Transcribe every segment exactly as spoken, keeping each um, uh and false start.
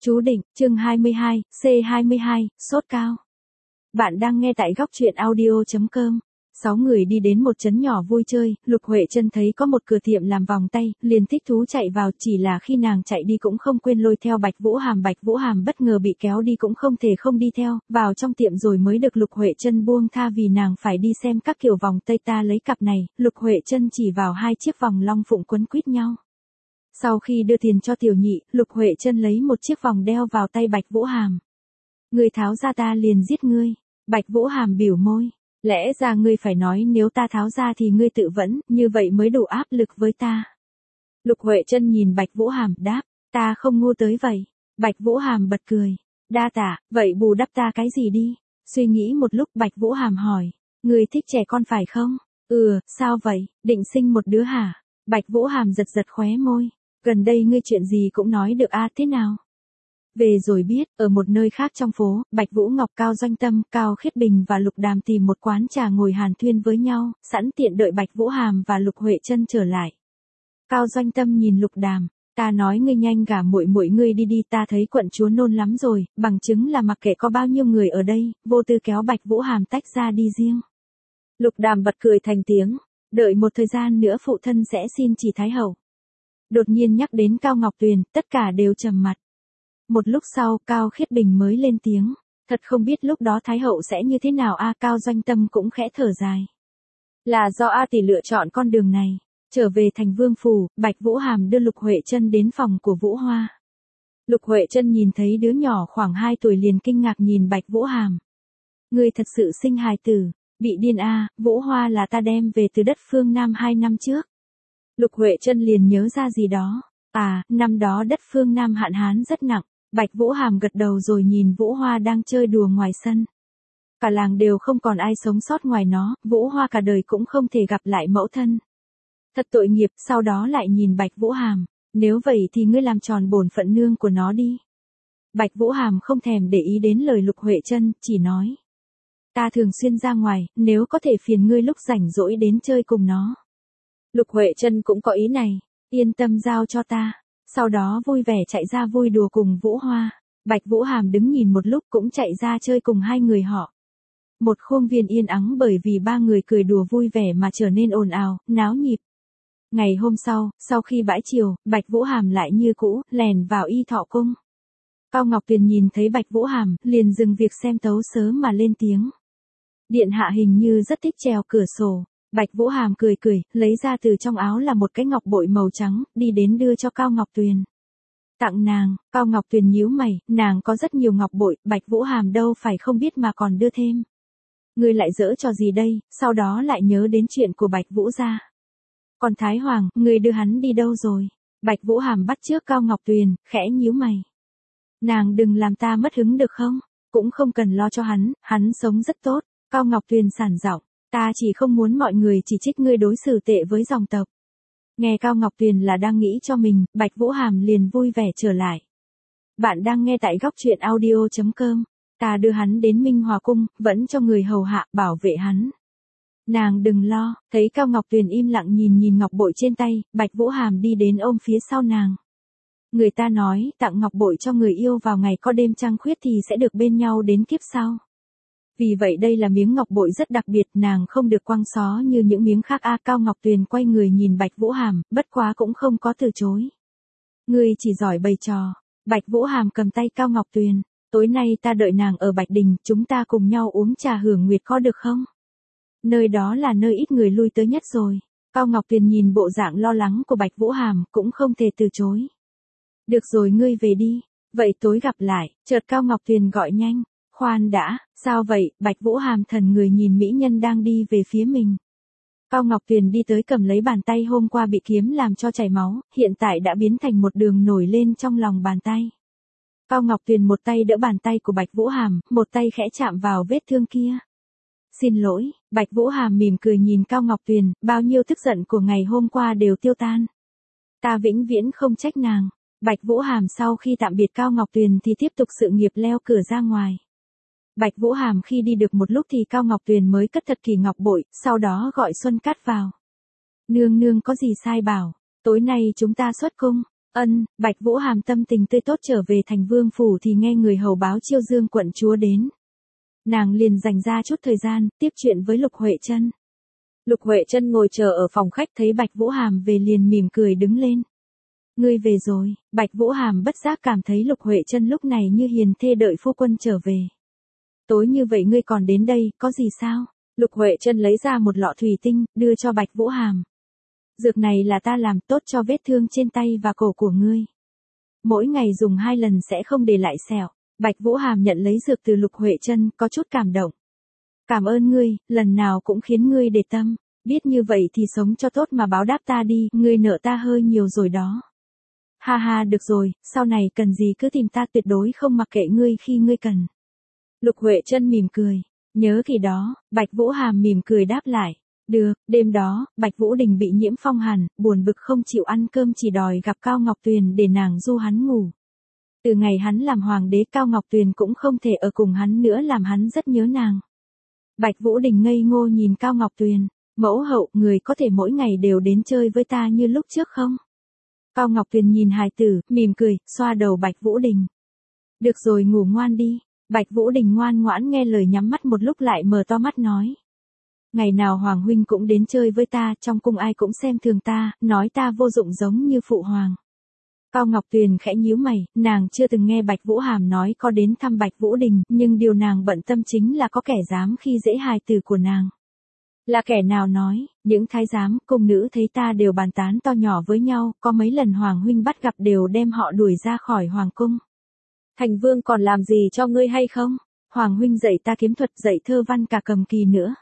Chú định, chương hai mươi hai, C hai mươi hai, sốt cao. Bạn đang nghe tại góc truyện audio chấm com. Sáu người đi đến một trấn nhỏ vui chơi, Lục Huệ Trân thấy có một cửa tiệm làm vòng tay, liền thích thú chạy vào, chỉ là khi nàng chạy đi cũng không quên lôi theo Bạch Vũ Hàm. Bạch Vũ Hàm bất ngờ bị kéo đi cũng không thể không đi theo, vào trong tiệm rồi mới được Lục Huệ Trân buông tha vì nàng phải đi xem các kiểu vòng tay. Ta lấy cặp này, Lục Huệ Trân chỉ vào hai chiếc vòng long phụng quấn quýt nhau. Sau khi đưa tiền cho tiểu nhị, Lục Huệ Trân lấy một chiếc vòng đeo vào tay Bạch Vũ Hàm. Ngươi tháo ra ta liền giết ngươi. Bạch Vũ Hàm biểu môi. Lẽ ra ngươi phải nói nếu ta tháo ra thì ngươi tự vẫn, như vậy mới đủ áp lực với ta. Lục Huệ Trân nhìn Bạch Vũ Hàm, đáp, ta không ngu tới vậy. Bạch Vũ Hàm bật cười. Đa tạ, vậy bù đắp ta cái gì đi? Suy nghĩ một lúc Bạch Vũ Hàm hỏi, ngươi thích trẻ con phải không? Ừ, sao vậy, định sinh một đứa hả? Bạch Vũ Hàm giật giật khóe môi. Gần đây ngươi chuyện gì cũng nói được a thế nào? Về rồi biết, ở một nơi khác trong phố, Bạch Vũ Ngọc, Cao Doanh Tâm, Cao Khiết Bình và Lục Đàm tìm một quán trà ngồi hàn thuyên với nhau, sẵn tiện đợi Bạch Vũ Hàm và Lục Huệ Trân trở lại. Cao Doanh Tâm nhìn Lục Đàm, ta nói ngươi nhanh gả muội muội ngươi đi đi, ta thấy quận chúa nôn lắm rồi, bằng chứng là mặc kệ có bao nhiêu người ở đây, vô tư kéo Bạch Vũ Hàm tách ra đi riêng. Lục Đàm bật cười thành tiếng, đợi một thời gian nữa phụ thân sẽ xin chỉ thái hậu. Đột nhiên nhắc đến Cao Ngọc Tuyền, tất cả đều trầm mặt. Một lúc sau, Cao Khiết Bình mới lên tiếng, thật không biết lúc đó thái hậu sẽ như thế nào a. Cao Doanh Tâm cũng khẽ thở dài. Là do A tỷ lựa chọn con đường này. Trở về thành Vương phủ, Bạch Vũ Hàm đưa Lục Huệ Trân đến phòng của Vũ Hoa. Lục Huệ Trân nhìn thấy đứa nhỏ khoảng hai tuổi liền kinh ngạc nhìn Bạch Vũ Hàm. Ngươi thật sự sinh hài tử, bị điên a, Vũ Hoa là ta đem về từ đất phương Nam hai năm trước. Lục Huệ Trân liền nhớ ra gì đó. À, năm đó đất phương Nam hạn hán rất nặng. Bạch Vũ Hàm gật đầu rồi nhìn Vũ Hoa đang chơi đùa ngoài sân. Cả làng đều không còn ai sống sót ngoài nó, Vũ Hoa cả đời cũng không thể gặp lại mẫu thân. Thật tội nghiệp, sau đó lại nhìn Bạch Vũ Hàm, nếu vậy thì ngươi làm tròn bổn phận nương của nó đi. Bạch Vũ Hàm không thèm để ý đến lời Lục Huệ Trân, chỉ nói. Ta thường xuyên ra ngoài, nếu có thể phiền ngươi lúc rảnh rỗi đến chơi cùng nó. Lục Huệ Trân cũng có ý này, yên tâm giao cho ta. Sau đó vui vẻ chạy ra vui đùa cùng Vũ Hoa. Bạch Vũ Hàm đứng nhìn một lúc cũng chạy ra chơi cùng hai người họ. Một khuôn viên yên ắng bởi vì ba người cười đùa vui vẻ mà trở nên ồn ào, náo nhịp. Ngày hôm sau, sau khi bãi chiều, Bạch Vũ Hàm lại như cũ, lèn vào Y Thọ Cung. Cao Ngọc Tuyền nhìn thấy Bạch Vũ Hàm, liền dừng việc xem tấu sớm mà lên tiếng. Điện hạ hình như rất thích trèo cửa sổ. Bạch Vũ Hàm cười cười, lấy ra từ trong áo là một cái ngọc bội màu trắng, đi đến đưa cho Cao Ngọc Tuyền. Tặng nàng. Cao Ngọc Tuyền nhíu mày, nàng có rất nhiều ngọc bội, Bạch Vũ Hàm đâu phải không biết mà còn đưa thêm. Ngươi lại giỡn trò gì đây, sau đó lại nhớ đến chuyện của Bạch Vũ gia. Còn Thái Hoàng, ngươi đưa hắn đi đâu rồi? Bạch Vũ Hàm bắt chước Cao Ngọc Tuyền, khẽ nhíu mày. Nàng đừng làm ta mất hứng được không? Cũng không cần lo cho hắn, hắn sống rất tốt. Cao Ngọc Tuyền sản giọng. Ta chỉ không muốn mọi người chỉ trích ngươi đối xử tệ với dòng tộc. Nghe Cao Ngọc Tuyền là đang nghĩ cho mình, Bạch Vũ Hàm liền vui vẻ trở lại. Bạn đang nghe tại góc truyện audio chấm com. Ta đưa hắn đến Minh Hòa Cung, vẫn cho người hầu hạ, bảo vệ hắn. Nàng đừng lo, thấy Cao Ngọc Tuyền im lặng nhìn nhìn ngọc bội trên tay, Bạch Vũ Hàm đi đến ôm phía sau nàng. Người ta nói, tặng ngọc bội cho người yêu vào ngày có đêm trăng khuyết thì sẽ được bên nhau đến kiếp sau. Vì vậy đây là miếng ngọc bội rất đặc biệt, nàng không được quăng xó như những miếng khác a. À, Cao Ngọc Tuyền quay người nhìn Bạch Vũ Hàm, bất quá cũng không có từ chối. Ngươi chỉ giỏi bày trò. Bạch Vũ Hàm cầm tay Cao Ngọc Tuyền, tối nay ta đợi nàng ở Bạch Đình, chúng ta cùng nhau uống trà hưởng nguyệt có được không? Nơi đó là nơi ít người lui tới nhất rồi. Cao Ngọc Tuyền nhìn bộ dạng lo lắng của Bạch Vũ Hàm, cũng không thể từ chối. Được rồi, ngươi về đi, vậy tối gặp lại. Chợt Cao Ngọc Tuyền gọi nhanh. Khoan đã, sao vậy? Bạch Vũ Hàm thần người nhìn mỹ nhân đang đi về phía mình. Cao Ngọc Tuyền đi tới cầm lấy bàn tay hôm qua bị kiếm làm cho chảy máu, hiện tại đã biến thành một đường nổi lên trong lòng bàn tay. Cao Ngọc Tuyền một tay đỡ bàn tay của Bạch Vũ Hàm, một tay khẽ chạm vào vết thương kia. Xin lỗi. Bạch Vũ Hàm mỉm cười nhìn Cao Ngọc Tuyền, bao nhiêu tức giận của ngày hôm qua đều tiêu tan. Ta vĩnh viễn không trách nàng. Bạch Vũ Hàm sau khi tạm biệt Cao Ngọc Tuyền thì tiếp tục sự nghiệp leo cửa ra ngoài. Bạch Vũ Hàm khi đi được một lúc thì Cao Ngọc Tuyền mới cất thật kỳ ngọc bội, sau đó gọi Xuân Cát vào. Nương nương có gì sai bảo, tối nay chúng ta xuất cung. Ân, Bạch Vũ Hàm tâm tình tươi tốt trở về thành vương phủ thì nghe người hầu báo Chiêu Dương quận chúa đến. Nàng liền dành ra chút thời gian, tiếp chuyện với Lục Huệ Trân. Lục Huệ Trân ngồi chờ ở phòng khách thấy Bạch Vũ Hàm về liền mỉm cười đứng lên. Ngươi về rồi, Bạch Vũ Hàm bất giác cảm thấy Lục Huệ Trân lúc này như hiền thê đợi phu quân trở về. Tối như vậy ngươi còn đến đây, có gì sao? Lục Huệ Trân lấy ra một lọ thủy tinh, đưa cho Bạch Vũ Hàm. Dược này là ta làm tốt cho vết thương trên tay và cổ của ngươi. Mỗi ngày dùng hai lần sẽ không để lại sẹo. Bạch Vũ Hàm nhận lấy dược từ Lục Huệ Trân, có chút cảm động. Cảm ơn ngươi, lần nào cũng khiến ngươi để tâm. Biết như vậy thì sống cho tốt mà báo đáp ta đi, ngươi nợ ta hơi nhiều rồi đó. Ha ha, được rồi, sau này cần gì cứ tìm ta, tuyệt đối không mặc kệ ngươi khi ngươi cần. Lục Huệ Trân mỉm cười. Nhớ kỳ đó, Bạch Vũ Hàm mỉm cười đáp lại. Được, đêm đó, Bạch Vũ Đình bị nhiễm phong hàn, buồn bực không chịu ăn cơm chỉ đòi gặp Cao Ngọc Tuyền để nàng du hắn ngủ. Từ ngày hắn làm hoàng đế Cao Ngọc Tuyền cũng không thể ở cùng hắn nữa làm hắn rất nhớ nàng. Bạch Vũ Đình ngây ngô nhìn Cao Ngọc Tuyền, mẫu hậu, người có thể mỗi ngày đều đến chơi với ta như lúc trước không? Cao Ngọc Tuyền nhìn hài tử, mỉm cười, xoa đầu Bạch Vũ Đình. Được rồi, ngủ ngoan đi. Bạch Vũ Đình ngoan ngoãn nghe lời, nhắm mắt một lúc lại mở to mắt nói. Ngày nào Hoàng huynh cũng đến chơi với ta, trong cung ai cũng xem thường ta, nói ta vô dụng giống như phụ hoàng. Cao Ngọc Tuyền khẽ nhíu mày, nàng chưa từng nghe Bạch Vũ Hàm nói có đến thăm Bạch Vũ Đình, nhưng điều nàng bận tâm chính là có kẻ dám khi dễ hài tử của nàng. Là kẻ nào nói, những thái giám, cung nữ thấy ta đều bàn tán to nhỏ với nhau, có mấy lần Hoàng huynh bắt gặp đều đem họ đuổi ra khỏi Hoàng cung. Thành vương còn làm gì cho ngươi hay không? Hoàng huynh dạy ta kiếm thuật, dạy thơ văn cả cầm kỳ nữa.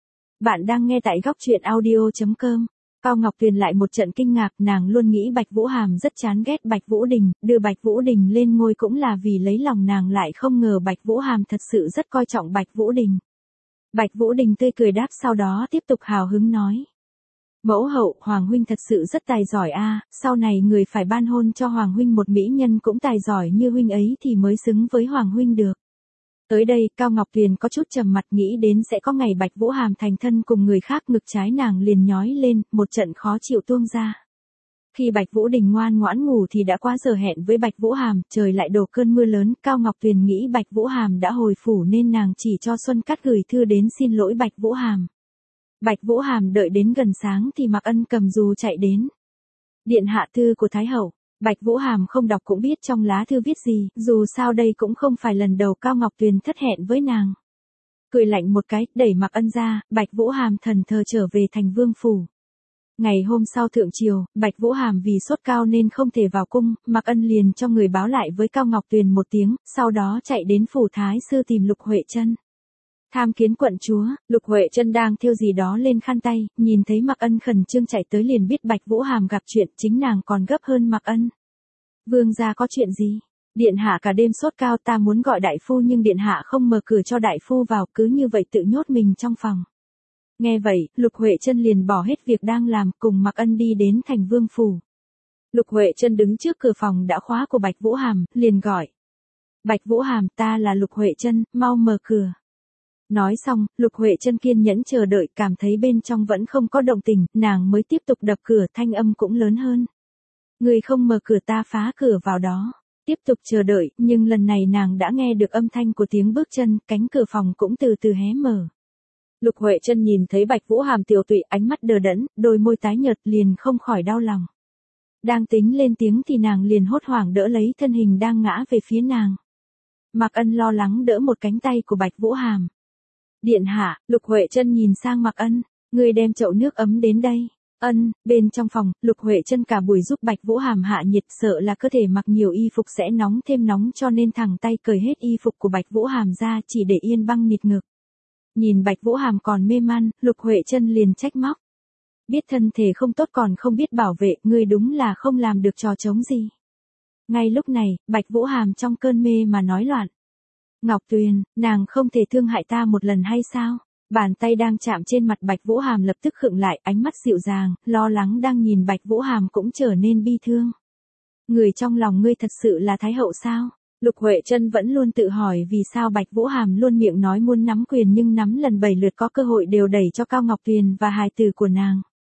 Bạn đang nghe tại góc truyện audio chấm com. Cao Ngọc Tuyền lại một trận kinh ngạc, nàng luôn nghĩ Bạch Vũ Hàm rất chán ghét Bạch Vũ Đình, đưa Bạch Vũ Đình lên ngôi cũng là vì lấy lòng nàng, lại không ngờ Bạch Vũ Hàm thật sự rất coi trọng Bạch Vũ Đình. Bạch Vũ Đình tươi cười đáp, sau đó tiếp tục hào hứng nói. Mẫu hậu, Hoàng huynh thật sự rất tài giỏi a, sau này người phải ban hôn cho Hoàng huynh một mỹ nhân cũng tài giỏi như huynh ấy thì mới xứng với Hoàng huynh được. Tới đây, Cao Ngọc Tuyền có chút trầm mặt, nghĩ đến sẽ có ngày Bạch Vũ Hàm thành thân cùng người khác, ngực trái nàng liền nhói lên, một trận khó chịu tuôn ra. Khi Bạch Vũ Đình ngoan ngoãn ngủ thì đã qua giờ hẹn với Bạch Vũ Hàm, trời lại đổ cơn mưa lớn, Cao Ngọc Tuyền nghĩ Bạch Vũ Hàm đã hồi phủ nên nàng chỉ cho Xuân Cát gửi thư đến xin lỗi Bạch Vũ Hàm. Bạch Vũ Hàm đợi đến gần sáng thì Mạc Ân cầm dù chạy đến. Điện hạ, thư của Thái hậu. Bạch Vũ Hàm không đọc cũng biết trong lá thư viết gì, dù sao đây cũng không phải lần đầu Cao Ngọc Tuyền thất hẹn với nàng. Cười lạnh một cái, đẩy Mạc Ân ra, Bạch Vũ Hàm thần thờ trở về thành vương phủ. Ngày hôm sau thượng triều, Bạch Vũ Hàm vì sốt cao nên không thể vào cung, Mạc Ân liền cho người báo lại với Cao Ngọc Tuyền một tiếng, sau đó chạy đến phủ thái sư tìm Lục Huệ Trân. Tham kiến quận chúa. Lục Huệ Trân đang thêu gì đó lên khăn tay, nhìn thấy Mạc Ân khẩn trương chạy tới liền biết Bạch Vũ Hàm gặp chuyện, chính nàng còn gấp hơn Mạc Ân. Vương gia có chuyện gì? Điện hạ cả đêm sốt cao, ta muốn gọi đại phu nhưng điện hạ không mở cửa cho đại phu vào, cứ như vậy tự nhốt mình trong phòng. Nghe vậy, Lục Huệ Trân liền bỏ hết việc đang làm, cùng Mạc Ân đi đến thành vương phủ. Lục Huệ Trân đứng trước cửa phòng đã khóa của Bạch Vũ Hàm, liền gọi. Bạch Vũ Hàm, ta là Lục Huệ Trân, mau mở cửa. Nói xong, Lục Huệ Trân kiên nhẫn chờ đợi, cảm thấy bên trong vẫn không có động tĩnh, nàng mới tiếp tục đập cửa, thanh âm cũng lớn hơn. Người không mở cửa ta phá cửa vào đó. Tiếp tục chờ đợi, nhưng lần này nàng đã nghe được âm thanh của tiếng bước chân, cánh cửa phòng cũng từ từ hé mở. Lục Huệ Trân nhìn thấy Bạch Vũ Hàm tiều tụy, ánh mắt đờ đẫn, đôi môi tái nhợt, liền không khỏi đau lòng. Đang tính lên tiếng thì nàng liền hốt hoảng đỡ lấy thân hình đang ngã về phía nàng. Mạc Ân lo lắng đỡ một cánh tay của Bạch Vũ Hàm. Điện hạ, Lục Huệ Trân nhìn sang Mạc Ân, người đem chậu nước ấm đến đây. Ân, bên trong phòng, Lục Huệ Trân cả buổi giúp Bạch Vũ Hàm hạ nhiệt, sợ là cơ thể mặc nhiều y phục sẽ nóng thêm nóng cho nên thẳng tay cởi hết y phục của Bạch Vũ Hàm ra, chỉ để yên băng nịt ngực. Nhìn Bạch Vũ Hàm còn mê man, Lục Huệ Trân liền trách móc. Biết thân thể không tốt còn không biết bảo vệ, ngươi đúng là không làm được trò trống gì. Ngay lúc này, Bạch Vũ Hàm trong cơn mê mà nói loạn. Ngọc Tuyền, nàng không thể thương hại ta một lần hay sao? Bàn tay đang chạm trên mặt Bạch Vũ Hàm lập tức khựng lại, ánh mắt dịu dàng, lo lắng đang nhìn Bạch Vũ Hàm cũng trở nên bi thương. Người trong lòng ngươi thật sự là Thái hậu sao? Lục Huệ Trân vẫn luôn tự hỏi vì sao Bạch Vũ Hàm luôn miệng nói muốn nắm quyền nhưng nắm lần bảy lượt có cơ hội đều đẩy cho Cao Ngọc Tuyền và hài tử của nàng.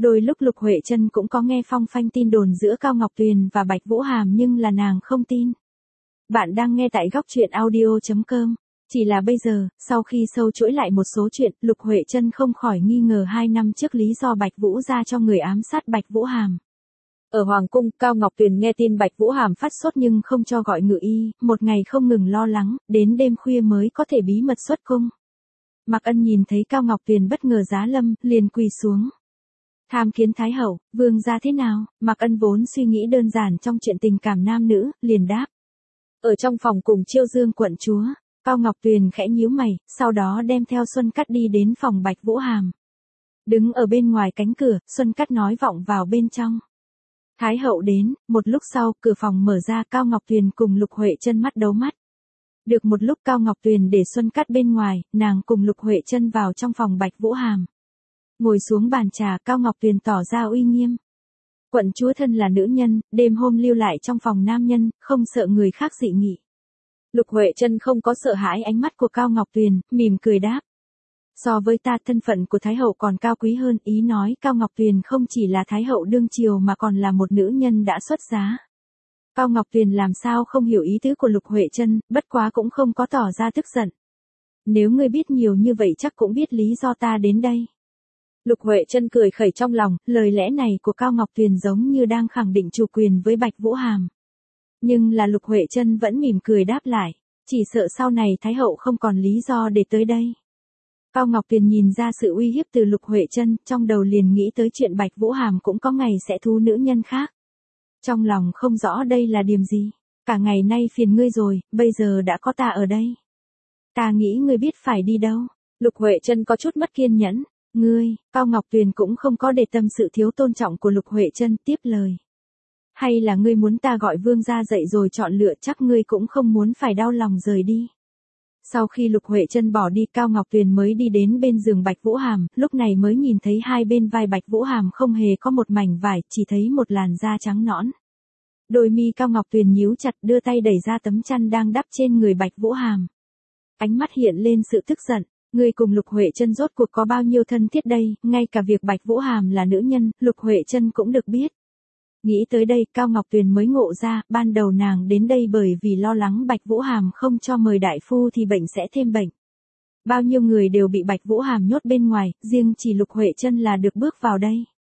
Đôi lúc Lục Huệ Trân cũng có nghe phong phanh tin đồn giữa Cao Ngọc Tuyền và Bạch Vũ Hàm nhưng là nàng không tin. Bạn đang nghe tại góc truyện audio.com. Chỉ là bây giờ, sau khi sâu chuỗi lại một số chuyện, Lục Huệ Trân không khỏi nghi ngờ hai năm trước lý do Bạch Vũ ra cho người ám sát Bạch Vũ Hàm. Ở Hoàng Cung, Cao Ngọc Tuyền nghe tin Bạch Vũ Hàm phát sốt nhưng không cho gọi ngự y, một ngày không ngừng lo lắng, đến đêm khuya mới có thể bí mật xuất cung. Mạc Ân nhìn thấy Cao Ngọc Tuyền bất ngờ giá lâm, liền quỳ xuống. Tham kiến Thái Hậu, vương gia thế nào? Mạc Ân vốn suy nghĩ đơn giản trong chuyện tình cảm nam nữ, liền đáp. Ở trong phòng cùng Chiêu Dương quận chúa, Cao Ngọc Tuyền khẽ nhíu mày, sau đó đem theo Xuân Cắt đi đến phòng Bạch Vũ Hàm. Đứng ở bên ngoài cánh cửa, Xuân Cắt nói vọng vào bên trong. Thái Hậu đến, một lúc sau, cửa phòng mở ra, Cao Ngọc Tuyền cùng Lục Huệ Trân mắt đấu mắt. Được một lúc Cao Ngọc Tuyền để Xuân Cắt bên ngoài, nàng cùng Lục Huệ Trân vào trong phòng Bạch Vũ Hàm. Ngồi xuống bàn trà, Cao Ngọc Tuyền tỏ ra uy nghiêm. Quận chúa thân là nữ nhân, đêm hôm lưu lại trong phòng nam nhân, không sợ người khác dị nghị. Lục Huệ Trân không có sợ hãi ánh mắt của Cao Ngọc Tuyền, mỉm cười đáp. So với ta thân phận của Thái Hậu còn cao quý hơn, ý nói Cao Ngọc Tuyền không chỉ là Thái Hậu đương triều mà còn là một nữ nhân đã xuất giá. Cao Ngọc Tuyền làm sao không hiểu ý tứ của Lục Huệ Trân, bất quá cũng không có tỏ ra tức giận. Nếu ngươi biết nhiều như vậy chắc cũng biết lý do ta đến đây. Lục Huệ Trân cười khẩy trong lòng, lời lẽ này của Cao Ngọc Tuyền giống như đang khẳng định chủ quyền với Bạch Vũ Hàm. Nhưng là Lục Huệ Trân vẫn mỉm cười đáp lại, chỉ sợ sau này Thái Hậu không còn lý do để tới đây. Cao Ngọc Tuyền nhìn ra sự uy hiếp từ Lục Huệ Trân, trong đầu liền nghĩ tới chuyện Bạch Vũ Hàm cũng có ngày sẽ thu nữ nhân khác. Trong lòng không rõ đây là điểm gì, cả ngày nay phiền ngươi rồi, bây giờ đã có ta ở đây. Ta nghĩ ngươi biết phải đi đâu. Lục Huệ Trân có chút mất kiên nhẫn. Ngươi, Cao Ngọc Tuyền cũng không có để tâm sự thiếu tôn trọng của Lục Huệ Trân, tiếp lời. Hay là ngươi muốn ta gọi vương gia dậy rồi chọn lựa, chắc ngươi cũng không muốn phải đau lòng rời đi. Sau khi Lục Huệ Trân bỏ đi, Cao Ngọc Tuyền mới đi đến bên giường Bạch Vũ Hàm, lúc này mới nhìn thấy hai bên vai Bạch Vũ Hàm không hề có một mảnh vải, chỉ thấy một làn da trắng nõn. Đôi mi Cao Ngọc Tuyền nhíu chặt, đưa tay đẩy ra tấm chăn đang đắp trên người Bạch Vũ Hàm. Ánh mắt hiện lên sự tức giận. Ngươi cùng Lục Huệ Trân rốt cuộc có bao nhiêu thân thiết đây, ngay cả việc Bạch Vũ Hàm là nữ nhân, Lục Huệ Trân cũng được biết. Nghĩ tới đây, Cao Ngọc Tuyền mới ngộ ra, ban đầu nàng đến đây bởi vì lo lắng Bạch Vũ Hàm không cho mời đại phu thì bệnh sẽ thêm bệnh. Bao nhiêu người đều bị Bạch Vũ Hàm nhốt bên ngoài, riêng chỉ Lục Huệ Trân là được bước vào đây.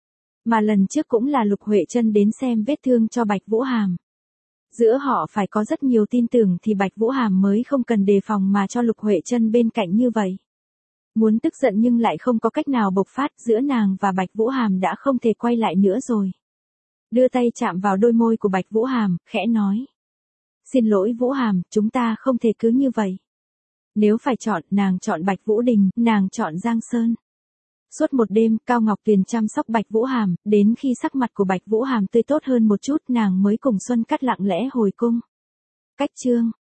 Mà lần trước cũng là Lục Huệ Trân đến xem vết thương cho Bạch Vũ Hàm. Giữa họ phải có rất nhiều tin tưởng thì Bạch Vũ Hàm mới không cần đề phòng mà cho Lục Huệ Trân bên cạnh như vậy. Muốn tức giận nhưng lại không có cách nào bộc phát, giữa nàng và Bạch Vũ Hàm đã không thể quay lại nữa rồi. Đưa tay chạm vào đôi môi của Bạch Vũ Hàm, khẽ nói. Xin lỗi Vũ Hàm, chúng ta không thể cứ như vậy. Nếu phải chọn, nàng chọn Bạch Vũ Đình, nàng chọn Giang Sơn. Suốt một đêm, Cao Ngọc Tuyền chăm sóc Bạch Vũ Hàm, đến khi sắc mặt của Bạch Vũ Hàm tươi tốt hơn một chút, nàng mới cùng Xuân Cắt lặng lẽ hồi cung. Cách chương